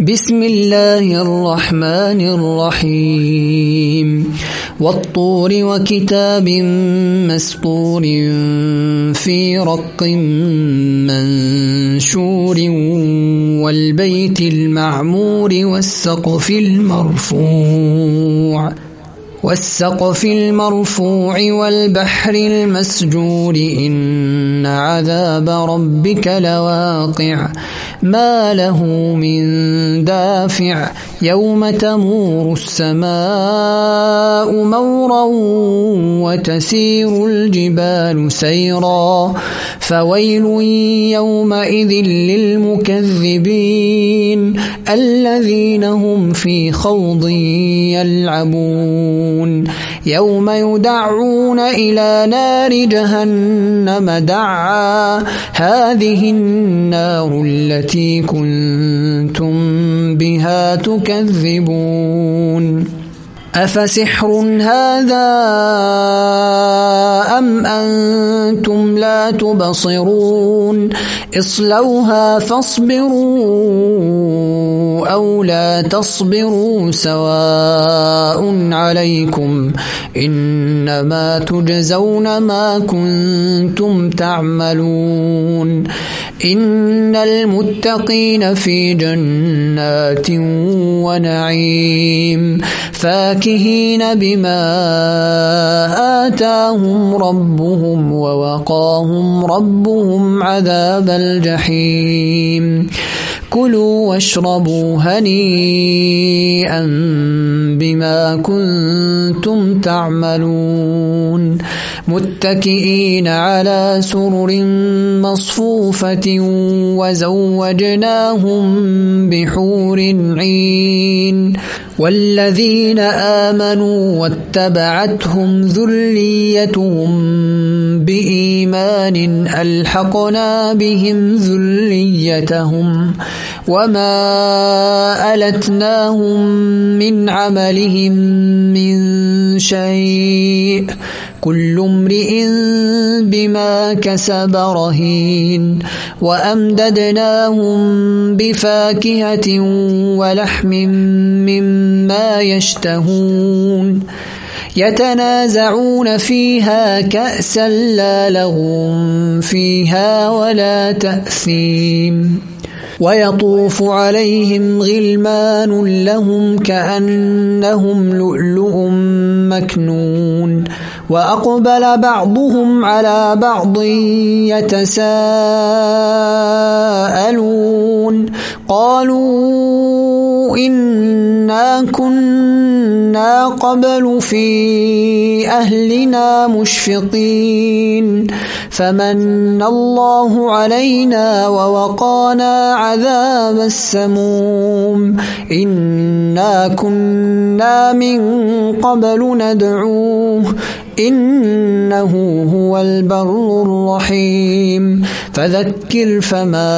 بسم الله الرحمن الرحيم والطور وكتاب مسطور في رق منشور والبيت المعمور والسقف المرفوع والبحر المسجور إن عذاب ربك لواقع ما له من دافع يوم تمور السماء مورا وتسير الجبال سيرا فويل يومئذ للمكذبين الذين هم في خوض يلعبون يوم يدعون إلى نار جهنم دعا هذه النار التي كنتم بها تكذبون أفسحر هذا أم أنتم لا تبصرون اصلوها فاصبروا أو لا تصبروا سواء عليكم إنما تجزون ما كنتم تعملون إن المتقين في جنات ونعيم فاكهين بما آتاهم ربهم ووقاهم ربهم عذاب الجحيم كلوا واشربوا هنيئا بما كنتم تعملون متكئين على سرر مصفوفة وزوجناهم بحور عين والذين آمنوا واتبعتهم ذريتهم بإيمان ألحقنا بهم ذريتهم وما ألتناهم من عملهم من شيء كل امرئ بما كسب رهين وأمددناهم بفاكهة ولحم مما يشتهون يتنازعون فيها كأسا لا لغو فيها ولا تأثيم ويطوف عليهم غلمان لهم كأنهم لؤلؤ مكنون وأقبل بعضهم على بعض يتساءلون قالوا إنا كنا قبل في أهلنا مشفقين فمن الله علينا ووقانا عذاب السموم إنا كنا من قبل ندعوه إنه هو البر الرحيم فذكر فما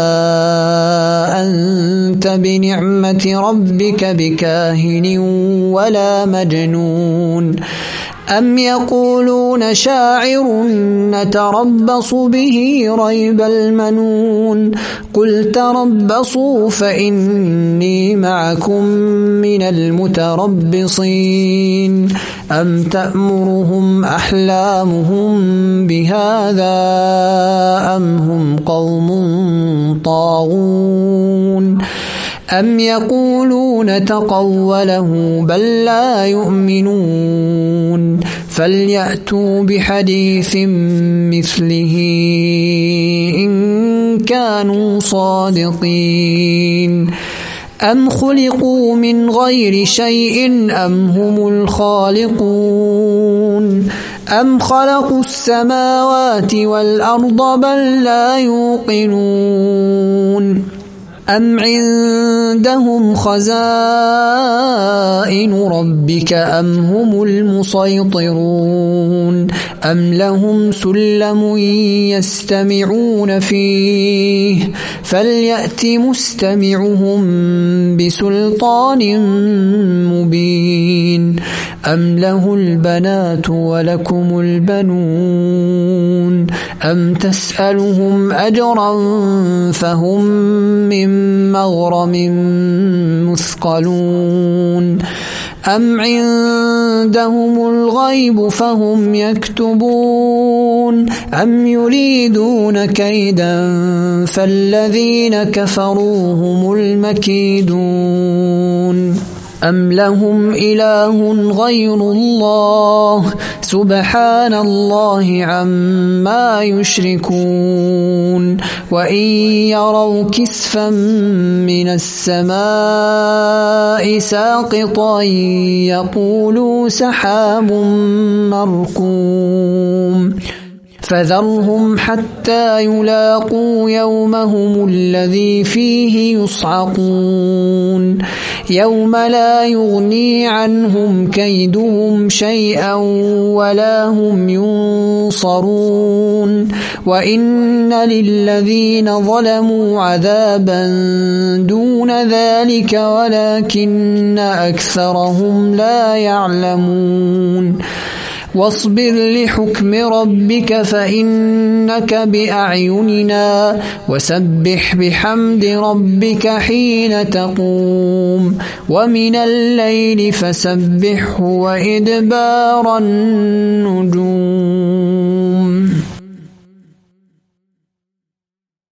أنت بنعمة ربك بكاهن ولا مجنون أم يقولون شاعر نتربص به ريب المنون قل تربصوا فإني معكم من المتربصين أم تأمرهم أحلامهم بهذا أم هم قوم طاغون أم يقولون تقوله بل لا يؤمنون فليأتوا بحديث مثله إن كانوا صادقين أم خلقوا من غير شيء أم هم الخالقون أم خلقوا السماوات والأرض بل لا يوقنون أم عندهم خزائن ربك أم هم المسيطرون أم لهم سلم يستمعون فيه فليأت مستمعهم بسلطان مبين أم له البنات ولكم البنون أم تسألهم أجرا فهم من مغرم مثقلون أم عندهم الغيب فهم يكتبون أم يريدون كيدا فالذين كفروا هم المكيدون أم لهم إله غير الله سبحان الله عما يشركون وإن يروا كسفا من السماء ساقطا يقولوا سحاب مركوم فذرهم حتى يلاقوا يومهم الذي فيه يصعقون يوم لا يغني عنهم كيدهم شيئا ولا هم ينصرون وإن للذين ظلموا عذابا دون ذلك ولكن أكثرهم لا يعلمون واصبر لحكم ربك فإنك بأعيننا وسبح بحمد ربك حين تقوم ومن الليل فسبحه وإدبار النجوم